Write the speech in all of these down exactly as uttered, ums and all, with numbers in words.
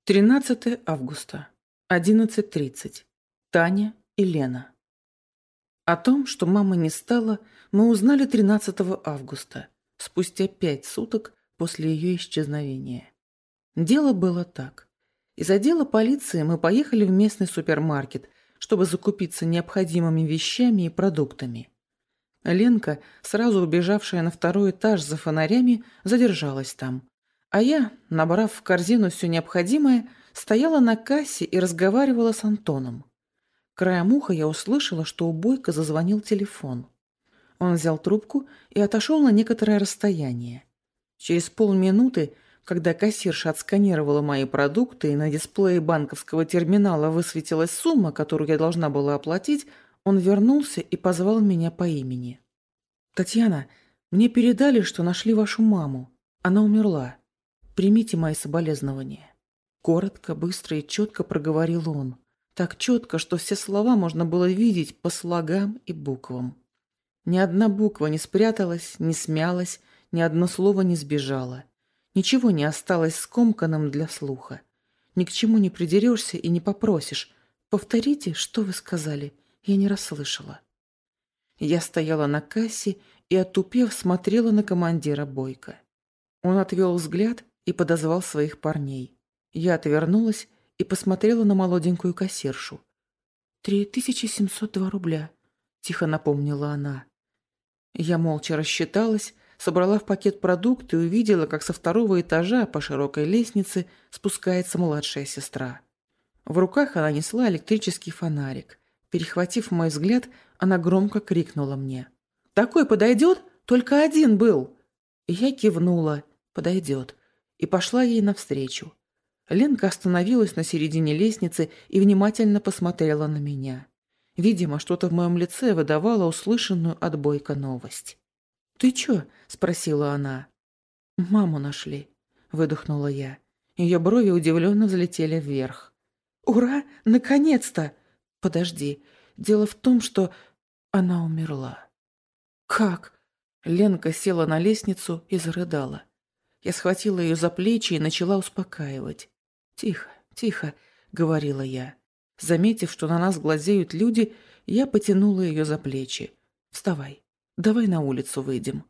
тринадцатое августа, одиннадцать тридцать. Таня и Лена. О том, что мамы не стало, мы узнали тринадцатого августа, спустя пять суток после ее исчезновения. Дело было так. Из отдела полиции мы поехали в местный супермаркет, чтобы закупиться необходимыми вещами и продуктами. Ленка, сразу убежавшая на второй этаж за фонарями, задержалась там. А я, набрав в корзину все необходимое, стояла на кассе и разговаривала с Антоном. Краем уха я услышала, что у Бойко зазвонил телефон. Он взял трубку и отошел на некоторое расстояние. Через полминуты, когда кассирша отсканировала мои продукты и на дисплее банковского терминала высветилась сумма, которую я должна была оплатить, он вернулся и позвал меня по имени. «Татьяна, мне передали, что нашли вашу маму. Она умерла. Примите мои соболезнования». Коротко, быстро и четко проговорил он. Так четко, что все слова можно было видеть по слогам и буквам. Ни одна буква не спряталась, не смялась, ни одно слово не сбежало. Ничего не осталось скомканным для слуха. Ни к чему не придерешься и не попросишь. «Повторите, что вы сказали, я не расслышала». Я стояла на кассе и, отупев, смотрела на командира Бойко. Он отвел взгляд и подозвал своих парней. Я отвернулась и посмотрела на молоденькую кассиршу. «Три тысячи семьсот два рубля», — тихо напомнила она. Я молча рассчиталась, собрала в пакет продукты и увидела, как со второго этажа по широкой лестнице спускается младшая сестра. В руках она несла электрический фонарик. Перехватив мой взгляд, она громко крикнула мне: «Такой подойдет? Только один был!» И я кивнула: «Подойдет», и пошла ей навстречу. Ленка остановилась на середине лестницы и внимательно посмотрела на меня. Видимо, что-то в моем лице выдавало услышанную от Бойко новость. «Ты чё?» – спросила она. «Маму нашли», – выдохнула я. Ее брови удивленно взлетели вверх. «Ура! Наконец-то!» «Подожди. Дело в том, что она умерла». «Как?» Ленка села на лестницу и зарыдала. Я схватила ее за плечи и начала успокаивать. «Тихо, тихо», — говорила я. Заметив, что на нас глазеют люди, я потянула ее за плечи. «Вставай, давай на улицу выйдем».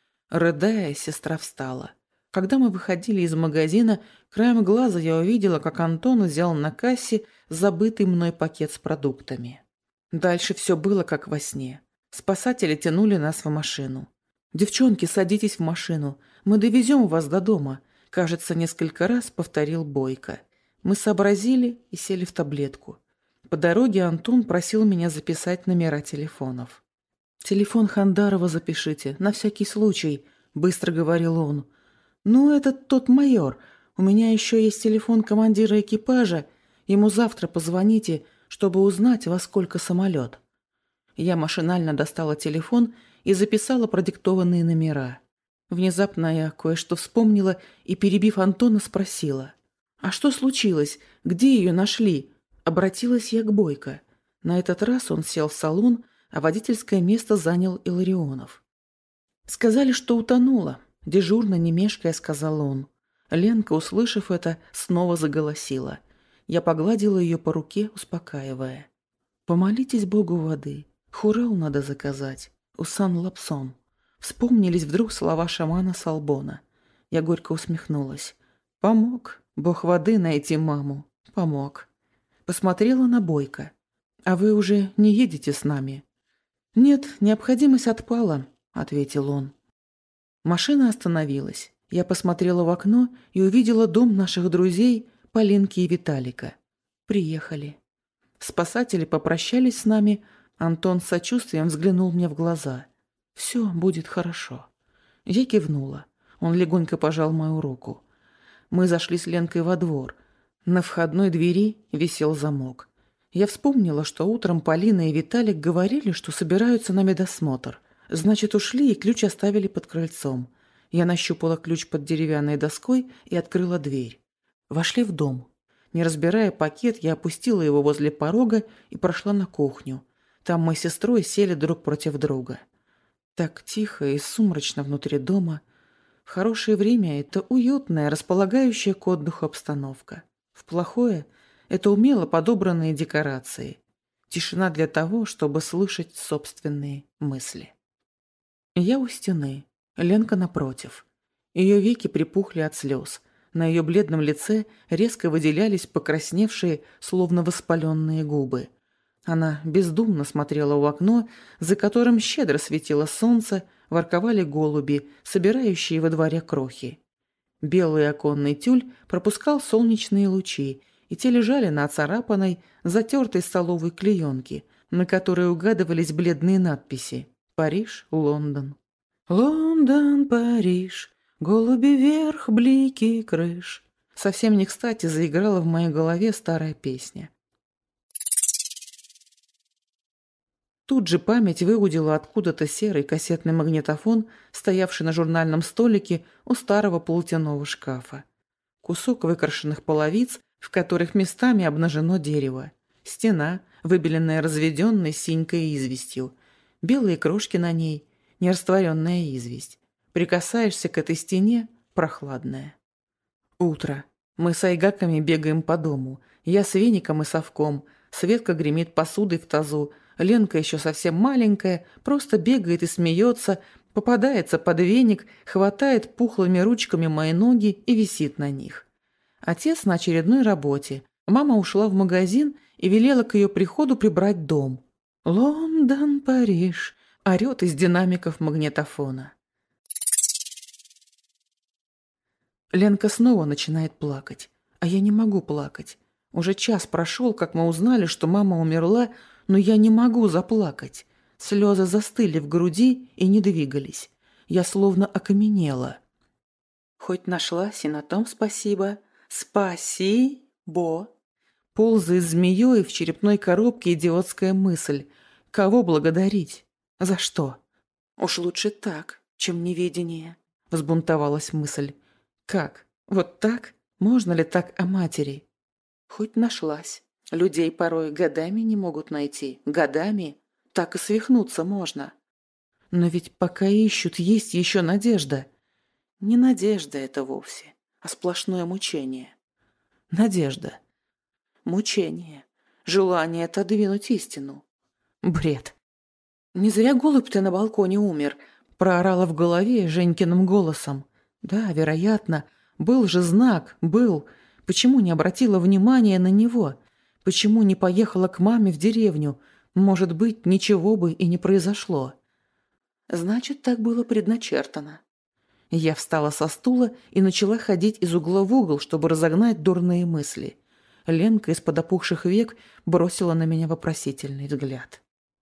Рыдая, сестра встала. Когда мы выходили из магазина, краем глаза я увидела, как Антон взял на кассе забытый мной пакет с продуктами. Дальше все было как во сне. Спасатели тянули нас в машину. «Девчонки, садитесь в машину. Мы довезем вас до дома», — кажется, несколько раз повторил Бойко. Мы сообразили и сели в таблетку. По дороге Антон просил меня записать номера телефонов. «Телефон Хандарова запишите, на всякий случай», — быстро говорил он. «Ну, это тот майор. У меня еще есть телефон командира экипажа. Ему завтра позвоните, чтобы узнать, во сколько самолет». Я машинально достала телефон и записала продиктованные номера. Внезапно я кое-что вспомнила и, перебив Антона, спросила: «А что случилось? Где ее нашли?» Обратилась я к Бойко. На этот раз он сел в салон, а водительское место занял Илларионов. «Сказали, что утонула», — дежурно, не мешкая, сказал он. Ленка, услышав это, снова заголосила. Я погладила ее по руке, успокаивая. «Помолитесь Богу воды. Хурал надо заказать. Усан Лапсон». Вспомнились вдруг слова шамана Салбона. Я горько усмехнулась. «Помог Бог воды найти маму. Помог». Посмотрела на Бойко. «А вы уже не едете с нами?» «Нет, необходимость отпала», — ответил он. Машина остановилась. Я посмотрела в окно и увидела дом наших друзей Полинки и Виталика. Приехали. Спасатели попрощались с нами. Антон с сочувствием взглянул мне в глаза. «Все будет хорошо». Я кивнула. Он легонько пожал мою руку. Мы зашли с Ленкой во двор. На входной двери висел замок. Я вспомнила, что утром Полина и Виталик говорили, что собираются на медосмотр. Значит, ушли и ключ оставили под крыльцом. Я нащупала ключ под деревянной доской и открыла дверь. Вошли в дом. Не разбирая пакет, я опустила его возле порога и прошла на кухню. Там мы с сестрой сели друг против друга. Так тихо и сумрачно внутри дома. В хорошее время это уютная, располагающая к отдыху обстановка. В плохое – это умело подобранные декорации. Тишина для того, чтобы слышать собственные мысли. Я у стены, Ленка напротив. Ее веки припухли от слез. На ее бледном лице резко выделялись покрасневшие, словно воспаленные губы. Она бездумно смотрела в окно, за которым щедро светило солнце, ворковали голуби, собирающие во дворе крохи. Белый оконный тюль пропускал солнечные лучи, и те лежали на оцарапанной, затертой столовой клеенке, на которой угадывались бледные надписи «Париж, Лондон». «Лондон, Париж, голуби вверх, блики крыш». Совсем не кстати заиграла в моей голове старая песня. Тут же память выудила откуда-то серый кассетный магнитофон, стоявший на журнальном столике у старого полотяного шкафа. Кусок выкрашенных половиц, в которых местами обнажено дерево. Стена, выбеленная разведенной синькой известью. Белые крошки на ней, нерастворенная известь. Прикасаешься к этой стене – прохладная. Утро. Мы с айгаками бегаем по дому. Я с веником и совком. Светка гремит посудой в тазу. Ленка еще совсем маленькая, просто бегает и смеется, попадается под веник, хватает пухлыми ручками мои ноги и висит на них. Отец на очередной работе. Мама ушла в магазин и велела к ее приходу прибрать дом. «Лондон, Париж», – орет из динамиков магнитофона. Ленка снова начинает плакать, а я не могу плакать. Уже час прошел, как мы узнали, что мама умерла, но я не могу заплакать. Слезы застыли в груди и не двигались. Я словно окаменела. Хоть нашлась, и на том спасибо. Спасибо. Ползает змеей в черепной коробке идиотская мысль. Кого благодарить? За что? Уж лучше так, чем неведение. Взбунтовалась мысль. Как? Вот так? Можно ли так о матери? Хоть нашлась. Людей порой годами не могут найти. Годами. Так и свихнуться можно. Но ведь пока ищут, есть еще надежда. Не надежда это вовсе, а сплошное мучение. Надежда. Мучение. Желание отодвинуть истину. Бред. Не зря голубь-то на балконе умер, проорала в голове Женькиным голосом. Да, вероятно, был же знак, был. Почему не обратила внимания на него? Почему не поехала к маме в деревню? Может быть, ничего бы и не произошло. Значит, так было предначертано. Я встала со стула и начала ходить из угла в угол, чтобы разогнать дурные мысли. Ленка из-под опухших век бросила на меня вопросительный взгляд.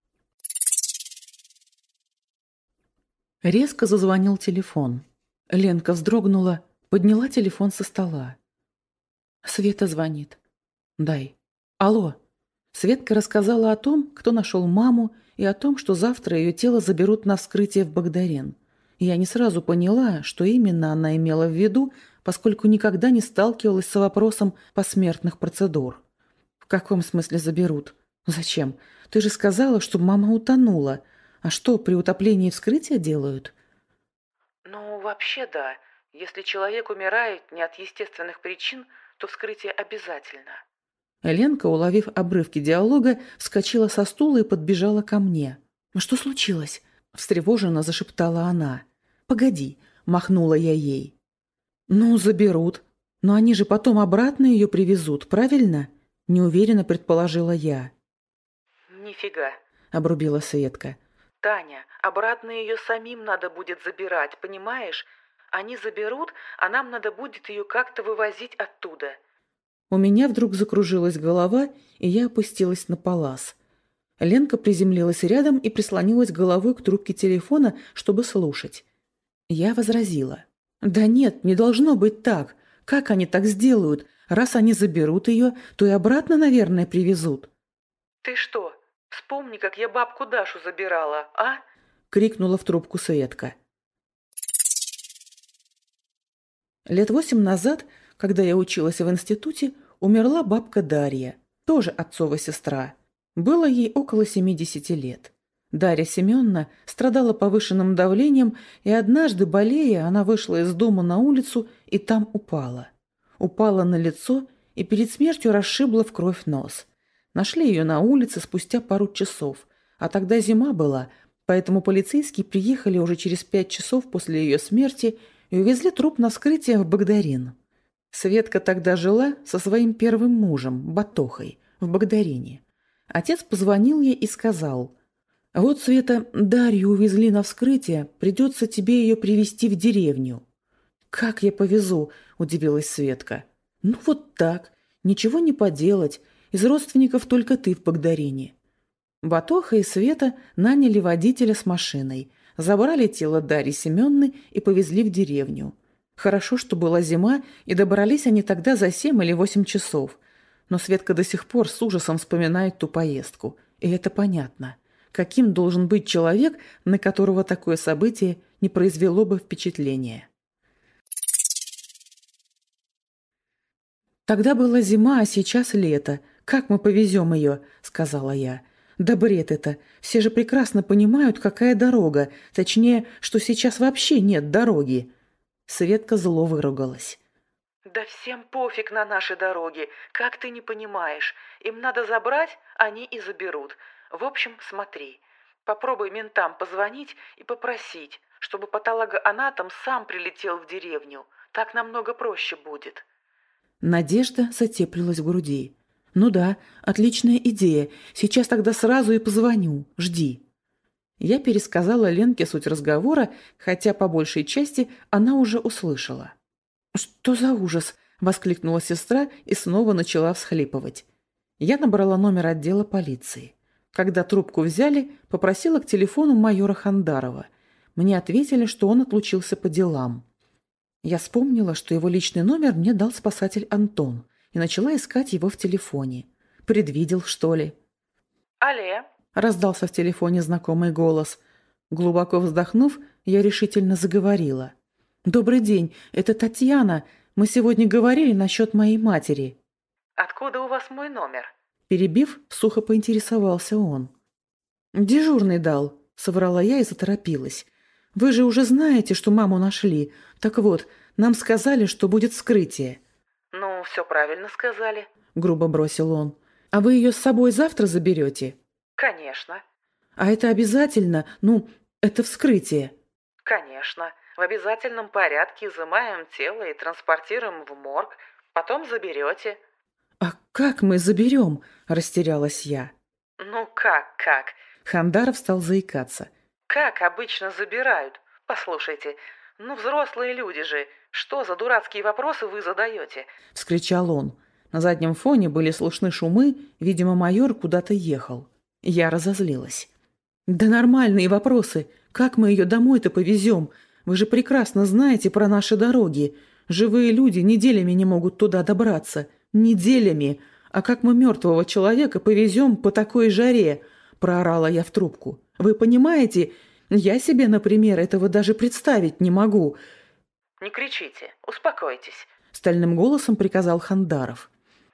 Резко зазвонил телефон. Ленка вздрогнула, подняла телефон со стола. Света звонит. «Дай». «Алло». Светка рассказала о том, кто нашел маму, и о том, что завтра ее тело заберут на вскрытие в Багдарин. Я не сразу поняла, что именно она имела в виду, поскольку никогда не сталкивалась с вопросом посмертных процедур. «В каком смысле заберут? Зачем? Ты же сказала, что мама утонула. А что, при утоплении вскрытие делают?» «Ну, вообще да. Если человек умирает не от естественных причин, то вскрытие обязательно». Ленка, уловив обрывки диалога, вскочила со стула и подбежала ко мне. «Что случилось?» – встревоженно зашептала она. «Погоди», – махнула я ей. «Ну, заберут. Но они же потом обратно ее привезут, правильно?» – неуверенно предположила я. «Нифига», – обрубила Светка. «Таня, обратно ее самим надо будет забирать, понимаешь? Они заберут, а нам надо будет ее как-то вывозить оттуда». У меня вдруг закружилась голова, и я опустилась на палас. Ленка приземлилась рядом и прислонилась головой к трубке телефона, чтобы слушать. Я возразила. «Да нет, не должно быть так. Как они так сделают? Раз они заберут ее, то и обратно, наверное, привезут». «Ты что, вспомни, как я бабку Дашу забирала, а?» — крикнула в трубку Светка. Лет восемь назад, когда я училась в институте, умерла бабка Дарья, тоже отцова сестра. Было ей около семидесяти лет. Дарья Семеновна страдала повышенным давлением, и однажды, болея, она вышла из дома на улицу и там упала. Упала на лицо, и перед смертью расшибла в кровь нос. Нашли ее на улице спустя пару часов, а тогда зима была, поэтому полицейские приехали уже через пять часов после ее смерти и увезли труп на вскрытие в Багдарин. Светка тогда жила со своим первым мужем, Батохой, в Багдарине. Отец позвонил ей и сказал: «Вот, Света, Дарью увезли на вскрытие, придется тебе ее привезти в деревню». «Как я повезу?» – удивилась Светка. «Ну вот так, ничего не поделать, из родственников только ты в Багдарине». Батоха и Света наняли водителя с машиной, забрали тело Дарьи Семенны и повезли в деревню. Хорошо, что была зима, и добрались они тогда за семь или восемь часов. Но Светка до сих пор с ужасом вспоминает ту поездку. И это понятно. Каким должен быть человек, на которого такое событие не произвело бы впечатления? «Тогда была зима, а сейчас лето. Как мы повезем ее?» – сказала я. «Да бред это. Все же прекрасно понимают, какая дорога. Точнее, что сейчас вообще нет дороги». Светка зло выругалась. «Да всем пофиг на наши дороги. Как ты не понимаешь? Им надо забрать, они и заберут. В общем, смотри. Попробуй ментам позвонить и попросить, чтобы патологоанатом сам прилетел в деревню. Так намного проще будет». Надежда затеплилась в груди. «Ну да, отличная идея. Сейчас тогда сразу и позвоню. Жди». Я пересказала Ленке суть разговора, хотя по большей части она уже услышала. «Что за ужас?» – воскликнула сестра и снова начала всхлипывать. Я набрала номер отдела полиции. Когда трубку взяли, попросила к телефону майора Хандарова. Мне ответили, что он отлучился по делам. Я вспомнила, что его личный номер мне дал спасатель Антон, и начала искать его в телефоне. Предвидел, что ли? «Алле?» – раздался в телефоне знакомый голос. Глубоко вздохнув, я решительно заговорила. «Добрый день, это Татьяна. Мы сегодня говорили насчет моей матери». «Откуда у вас мой номер?» Перебив, сухо поинтересовался он. «Дежурный дал», — соврала я и заторопилась. «Вы же уже знаете, что маму нашли. Так вот, нам сказали, что будет вскрытие». «Ну, все правильно сказали». Грубо бросил он. «А вы ее с собой завтра заберете?» «Конечно». «А это обязательно? Ну, это вскрытие». «Конечно. В обязательном порядке изымаем тело и транспортируем в морг. Потом заберете». «А как мы заберем?» – растерялась я. «Ну как-как?» Хандаров стал заикаться. «Как обычно забирают? Послушайте, ну взрослые люди же, что за дурацкие вопросы вы задаете?» – вскричал он. На заднем фоне были слышны шумы, видимо, майор куда-то ехал. Я разозлилась. «Да нормальные вопросы. Как мы ее домой-то повезем? Вы же прекрасно знаете про наши дороги. Живые люди неделями не могут туда добраться. Неделями. А как мы мертвого человека повезем по такой жаре?» – проорала я в трубку. «Вы понимаете, я себе, например, этого даже представить не могу». «Не кричите, успокойтесь», – стальным голосом приказал Хандаров.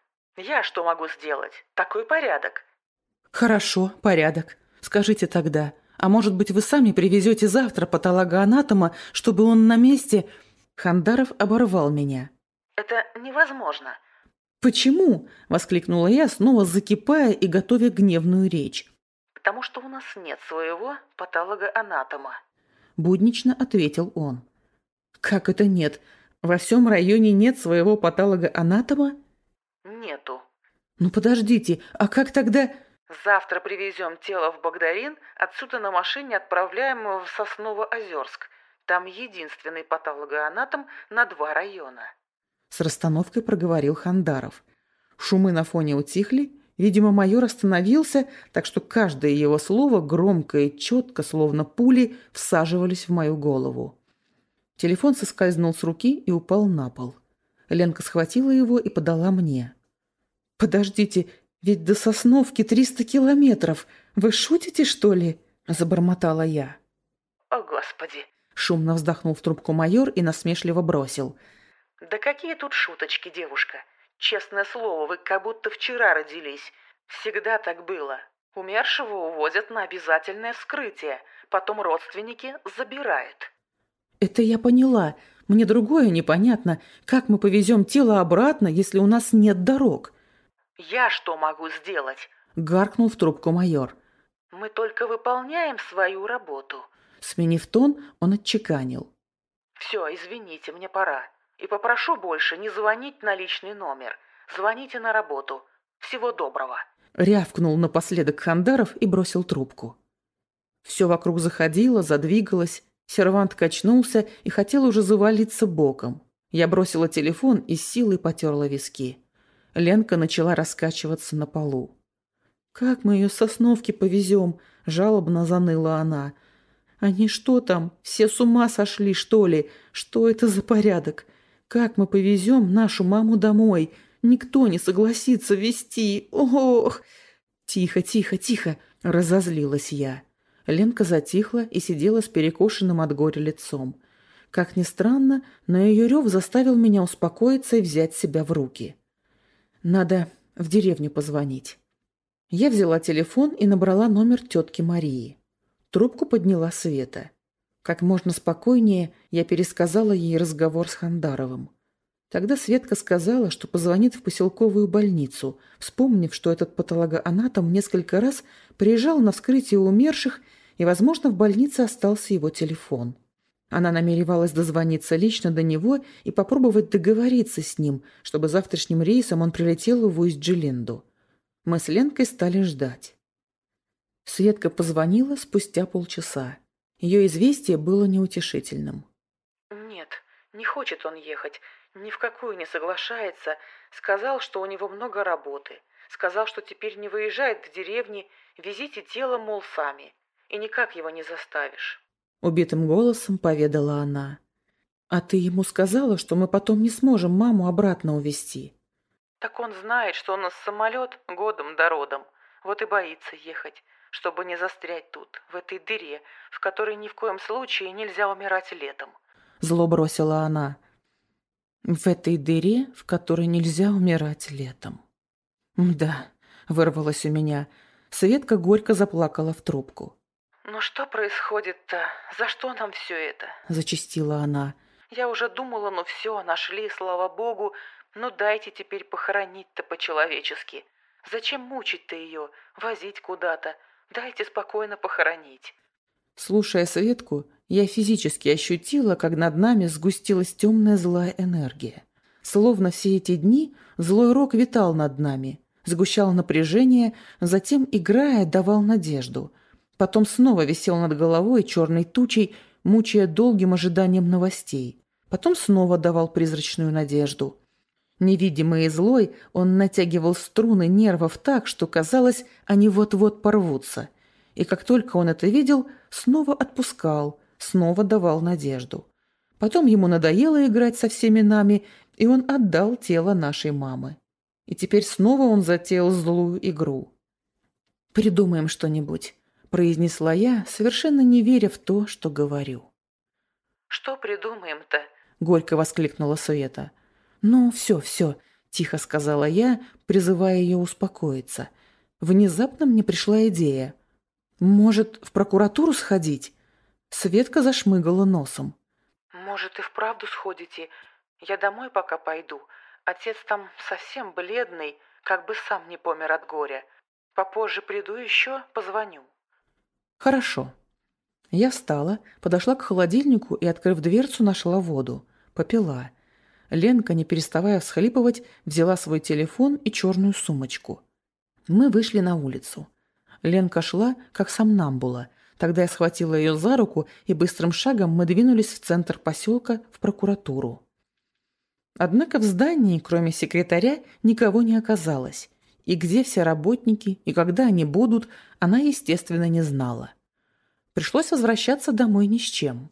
«Я что могу сделать? Такой порядок». «Хорошо, порядок. Скажите тогда, а может быть, вы сами привезете завтра патологоанатома, чтобы он на месте...» Хандаров оборвал меня. «Это невозможно». «Почему?» – воскликнула я, снова закипая и готовя гневную речь. «Потому что у нас нет своего патологоанатома», – буднично ответил он. «Как это нет? Во всем районе нет своего патологоанатома?» «Нету». «Ну подождите, а как тогда...» «Завтра привезем тело в Багдарин, отсюда на машине отправляем его в Сосново-Озерск. Там единственный патологоанатом на два района». С расстановкой проговорил Хандаров. Шумы на фоне утихли. Видимо, майор остановился, так что каждое его слово громко и четко, словно пули, всаживались в мою голову. Телефон соскользнул с руки и упал на пол. Ленка схватила его и подала мне. «Подождите, ведь до Сосновки триста километров. Вы шутите, что ли?» – забормотала я. «О, Господи!» – шумно вздохнул в трубку майор и насмешливо бросил. «Да какие тут шуточки, девушка? Честное слово, вы как будто вчера родились. Всегда так было. Умершего увозят на обязательное вскрытие, потом родственники забирают». «Это я поняла. Мне другое непонятно, как мы повезем тело обратно, если у нас нет дорог?» «Я что могу сделать?» — гаркнул в трубку майор. «Мы только выполняем свою работу». Сменив тон, он отчеканил. «Все, извините, мне пора. И попрошу больше не звонить на личный номер. Звоните на работу. Всего доброго». Рявкнул напоследок Хандаров и бросил трубку. Все вокруг заходило, задвигалось. Сервант качнулся и хотел уже завалиться боком. Я бросила телефон и с силой потерла виски. Ленка начала раскачиваться на полу. «Как мы ее с Сосновки повезем?» – жалобно заныла она. «Они что там, все с ума сошли, что ли? Что это за порядок? Как мы повезем нашу маму домой? Никто не согласится везти. Ох!» «Тихо, тихо, тихо!» – разозлилась я. Ленка затихла и сидела с перекошенным от горя лицом. Как ни странно, но ее рев заставил меня успокоиться и взять себя в руки. «Надо в деревню позвонить». Я взяла телефон и набрала номер тетки Марии. Трубку подняла Света. Как можно спокойнее я пересказала ей разговор с Хандаровым. Тогда Светка сказала, что позвонит в поселковую больницу, вспомнив, что этот патологоанатом несколько раз приезжал на вскрытие умерших, и, возможно, в больнице остался его телефон. Она намеревалась дозвониться лично до него и попробовать договориться с ним, чтобы завтрашним рейсом он прилетел в Усть-Джилинду. Мы с Ленкой стали ждать. Светка позвонила спустя полчаса. Ее известие было неутешительным. «Нет, не хочет он ехать, ни в какую не соглашается. Сказал, что у него много работы. Сказал, что теперь не выезжает к деревне, везите тело, мол, сами. И никак его не заставишь». Убитым голосом поведала она. «А ты ему сказала, что мы потом не сможем маму обратно увезти?» «Так он знает, что у нас самолет годом да родом. Вот и боится ехать, чтобы не застрять тут, в этой дыре, в которой ни в коем случае нельзя умирать летом». Зло бросила она. «В этой дыре, в которой нельзя умирать летом». «Да», — вырвалось у меня. Светка горько заплакала в трубку. «Ну что происходит-то? За что нам все это?» — зачастила она. «Я уже думала, ну все, нашли, слава богу. Ну дайте теперь похоронить-то по-человечески. Зачем мучить-то ее, возить куда-то? Дайте спокойно похоронить». Слушая Светку, я физически ощутила, как над нами сгустилась темная злая энергия. Словно все эти дни злой рок витал над нами, сгущал напряжение, затем, играя, давал надежду. Потом снова висел над головой черной тучей, мучая долгим ожиданием новостей. Потом снова давал призрачную надежду. Невидимый и злой, он натягивал струны нервов так, что казалось, они вот-вот порвутся. И как только он это видел, снова отпускал, снова давал надежду. Потом ему надоело играть со всеми нами, и он отдал тело нашей мамы. И теперь снова он затеял злую игру. «Придумаем что-нибудь», — произнесла я, совершенно не веря в то, что говорю. «Что придумаем-то?» — горько воскликнула Света. «Ну, все, все», — тихо сказала я, призывая ее успокоиться. Внезапно мне пришла идея. «Может, в прокуратуру сходить?» Светка зашмыгала носом. «Может, и вправду сходите? Я домой пока пойду. Отец там совсем бледный, как бы сам не помер от горя. Попозже приду еще, позвоню». «Хорошо». Я встала, подошла к холодильнику и, открыв дверцу, нашла воду. Попила. Ленка, не переставая всхлипывать, взяла свой телефон и черную сумочку. Мы вышли на улицу. Ленка шла, как сомнамбула. Тогда я схватила ее за руку, и быстрым шагом мы двинулись в центр поселка, в прокуратуру. Однако в здании, кроме секретаря, никого не оказалось. И где все работники, и когда они будут, она, естественно, не знала. Пришлось возвращаться домой ни с чем.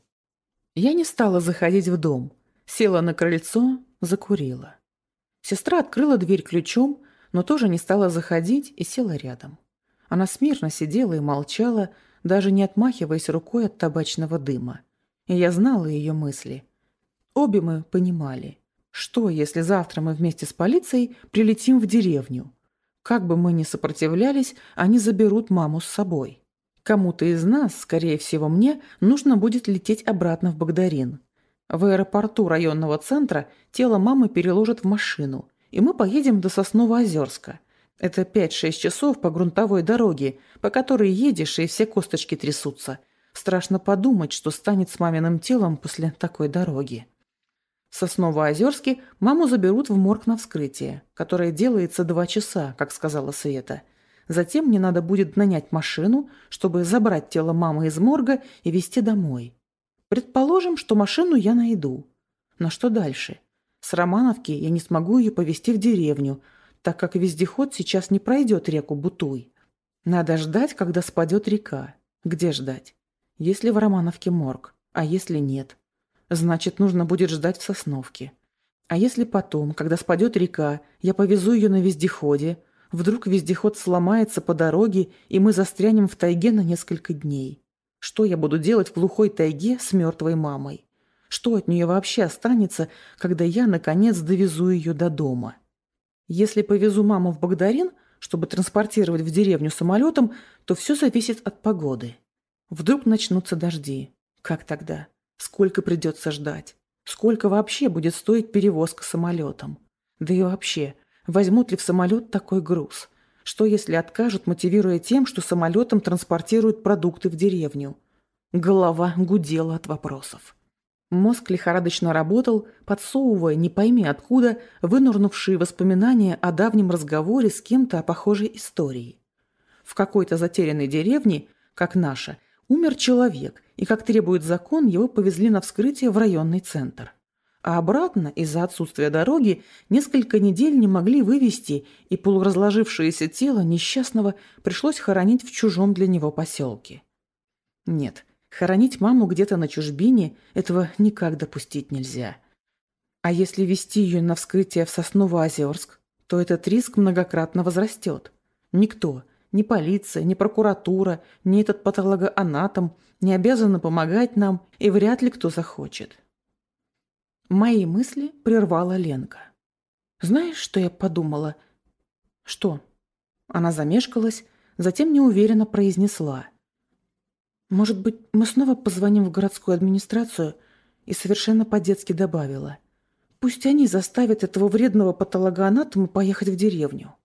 Я не стала заходить в дом. Села на крыльцо, закурила. Сестра открыла дверь ключом, но тоже не стала заходить и села рядом. Она смирно сидела и молчала, даже не отмахиваясь рукой от табачного дыма. И я знала ее мысли. Обе мы понимали, что, если завтра мы вместе с полицией прилетим в деревню. Как бы мы ни сопротивлялись, они заберут маму с собой. Кому-то из нас, скорее всего мне, нужно будет лететь обратно в Багдарин. В аэропорту районного центра тело мамы переложат в машину, и мы поедем до Сосново-Озерска. Это пять-шесть часов по грунтовой дороге, по которой едешь, и все косточки трясутся. Страшно подумать, что станет с маминым телом после такой дороги. В Сосново-Озерске маму заберут в морг на вскрытие, которое делается два часа, как сказала Света. Затем мне надо будет нанять машину, чтобы забрать тело мамы из морга и везти домой. Предположим, что машину я найду. Но что дальше? С Романовки я не смогу ее повезти в деревню, так как вездеход сейчас не пройдет реку Бутуй. Надо ждать, когда спадет река. Где ждать? Если в Романовке морг, а если нет? Значит, нужно будет ждать в Сосновке. А если потом, когда спадет река, я повезу ее на вездеходе, вдруг вездеход сломается по дороге, и мы застрянем в тайге на несколько дней? Что я буду делать в глухой тайге с мертвой мамой? Что от нее вообще останется, когда я, наконец, довезу ее до дома? Если повезу маму в Багдарин, чтобы транспортировать в деревню самолетом, то все зависит от погоды. Вдруг начнутся дожди. Как тогда? Сколько придется ждать? Сколько вообще будет стоить перевозка самолетом? Да и вообще, возьмут ли в самолет такой груз? Что если откажут, мотивируя тем, что самолетом транспортируют продукты в деревню? Голова гудела от вопросов. Мозг лихорадочно работал, подсовывая, не пойми откуда, вынурнувшие воспоминания о давнем разговоре с кем-то о похожей истории. В какой-то затерянной деревне, как наша, умер человек, и, как требует закон, его повезли на вскрытие в районный центр. А обратно, из-за отсутствия дороги, несколько недель не могли вывезти, и полуразложившееся тело несчастного пришлось хоронить в чужом для него поселке. Нет, хоронить маму где-то на чужбине – этого никак допустить нельзя. А если везти ее на вскрытие в Сосново-Озерск, то этот риск многократно возрастет. Никто, ни полиция, ни прокуратура, ни этот патологоанатом не обязаны помогать нам, и вряд ли кто захочет. Мои мысли прервала Ленка. «Знаешь, что я подумала?» «Что?» Она замешкалась, затем неуверенно произнесла. «Может быть, мы снова позвоним в городскую администрацию?» И совершенно по-детски добавила. «Пусть они заставят этого вредного патологоанатома поехать в деревню».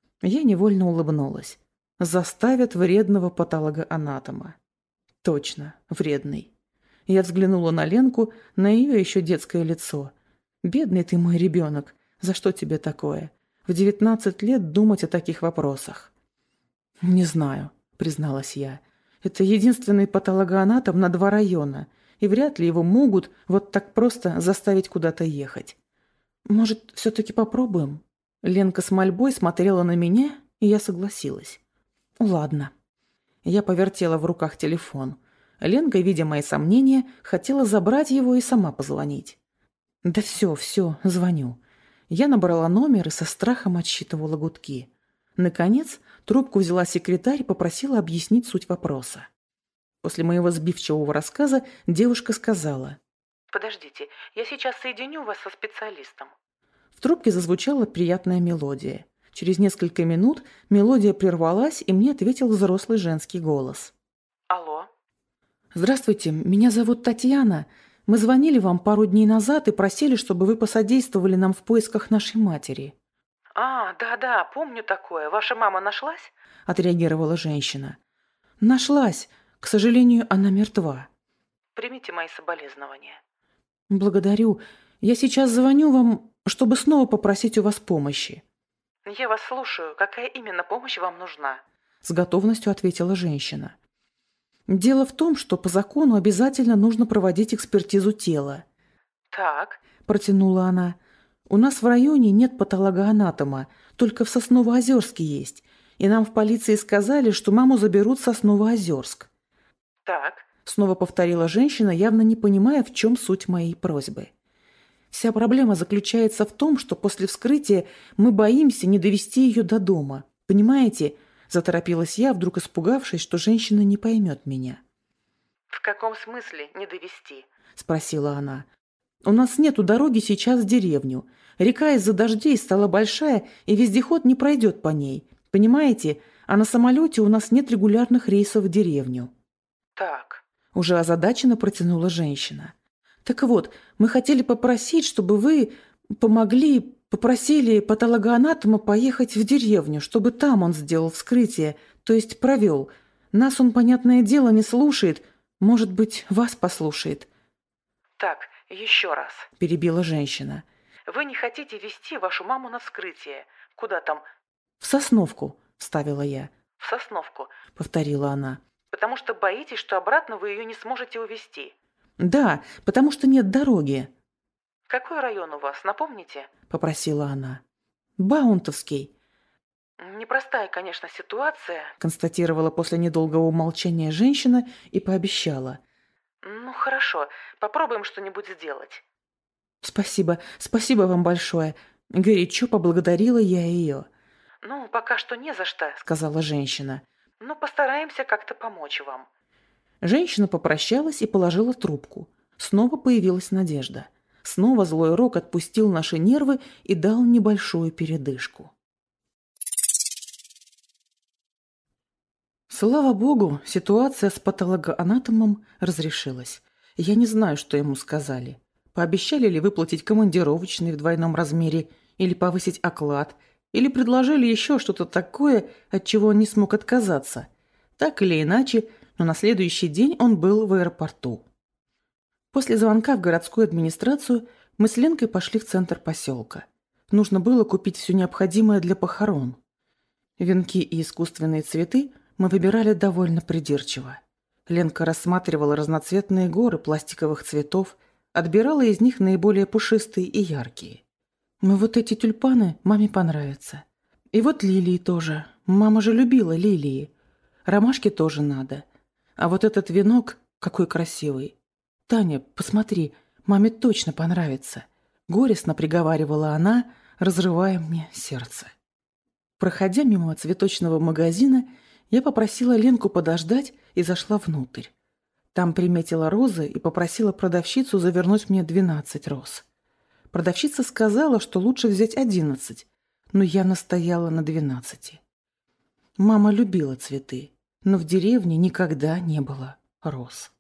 Я невольно улыбнулась. «Заставят вредного патологоанатома». Точно, вредный. Я взглянула на Ленку, на ее еще детское лицо. «Бедный ты мой ребенок, за что тебе такое? В девятнадцать лет думать о таких вопросах». «Не знаю», — призналась я. «Это единственный патологоанатом на два района, и вряд ли его могут вот так просто заставить куда-то ехать. Может, все-таки попробуем?» Ленка с мольбой смотрела на меня, и я согласилась. «Ладно». Я повертела в руках телефон. Ленка, видя мои сомнения, хотела забрать его и сама позвонить. «Да все, все, звоню». Я набрала номер и со страхом отсчитывала гудки. Наконец, трубку взяла секретарь и попросила объяснить суть вопроса. После моего сбивчивого рассказа девушка сказала: «Подождите, я сейчас соединю вас со специалистом». В трубке зазвучала приятная мелодия. Через несколько минут мелодия прервалась, и мне ответил взрослый женский голос. «Алло?» «Здравствуйте, меня зовут Татьяна. Мы звонили вам пару дней назад и просили, чтобы вы посодействовали нам в поисках нашей матери». «А, да-да, помню такое. Ваша мама нашлась?» – отреагировала женщина. «Нашлась. К сожалению, она мертва». «Примите мои соболезнования». «Благодарю. Я сейчас звоню вам, чтобы снова попросить у вас помощи». «Я вас слушаю. Какая именно помощь вам нужна?» С готовностью ответила женщина. «Дело в том, что по закону обязательно нужно проводить экспертизу тела». «Так», – протянула она. «У нас в районе нет патологоанатома, только в Сосново-Озерске есть, и нам в полиции сказали, что маму заберут в Сосново-Озерск». «Так», – снова повторила женщина, явно не понимая, в чем суть моей просьбы. «Вся проблема заключается в том, что после вскрытия мы боимся не довести ее до дома. Понимаете?» – заторопилась я, вдруг испугавшись, что женщина не поймет меня. «В каком смысле не довести?» – спросила она. «У нас нету дороги сейчас в деревню. Река из-за дождей стала большая, и вездеход не пройдет по ней. Понимаете? А на самолете у нас нет регулярных рейсов в деревню». «Так», – уже озадаченно протянула женщина. Так вот, мы хотели попросить, чтобы вы помогли, попросили патологоанатома поехать в деревню, чтобы там он сделал вскрытие, то есть провел. Нас он, понятное дело, не слушает. Может быть, вас послушает». «Так, еще раз», – перебила женщина. «Вы не хотите везти вашу маму на вскрытие. Куда там?» «В Сосновку», – вставила я. «В Сосновку», – повторила она. «Потому что боитесь, что обратно вы ее не сможете увезти». «Да, потому что нет дороги». «Какой район у вас, напомните?» – попросила она. «Баунтовский». «Непростая, конечно, ситуация», – констатировала после недолгого умолчания женщина и пообещала. «Ну, хорошо, попробуем что-нибудь сделать». «Спасибо, спасибо вам большое». Горячо поблагодарила я ее. «Ну, пока что не за что», – сказала женщина. «Ну, постараемся как-то помочь вам». Женщина попрощалась и положила трубку. Снова появилась надежда. Снова злой рок отпустил наши нервы и дал небольшую передышку. Слава богу, ситуация с патологоанатомом разрешилась. Я не знаю, что ему сказали. Пообещали ли выплатить командировочный в двойном размере, или повысить оклад, или предложили еще что-то такое, от чего он не смог отказаться. Так или иначе, но на следующий день он был в аэропорту. После звонка в городскую администрацию мы с Ленкой пошли в центр поселка. Нужно было купить все необходимое для похорон. Венки и искусственные цветы мы выбирали довольно придирчиво. Ленка рассматривала разноцветные горы пластиковых цветов, отбирала из них наиболее пушистые и яркие. «Ну вот эти тюльпаны маме понравятся. И вот лилии тоже. Мама же любила лилии. Ромашки тоже надо. А вот этот венок какой красивый. Таня, посмотри, маме точно понравится», — горестно приговаривала она, разрывая мне сердце. Проходя мимо цветочного магазина, я попросила Ленку подождать и зашла внутрь. Там приметила розы и попросила продавщицу завернуть мне двенадцать роз. Продавщица сказала, что лучше взять одиннадцать, но я настояла на двенадцати. Мама любила цветы, но в деревне никогда не было роз.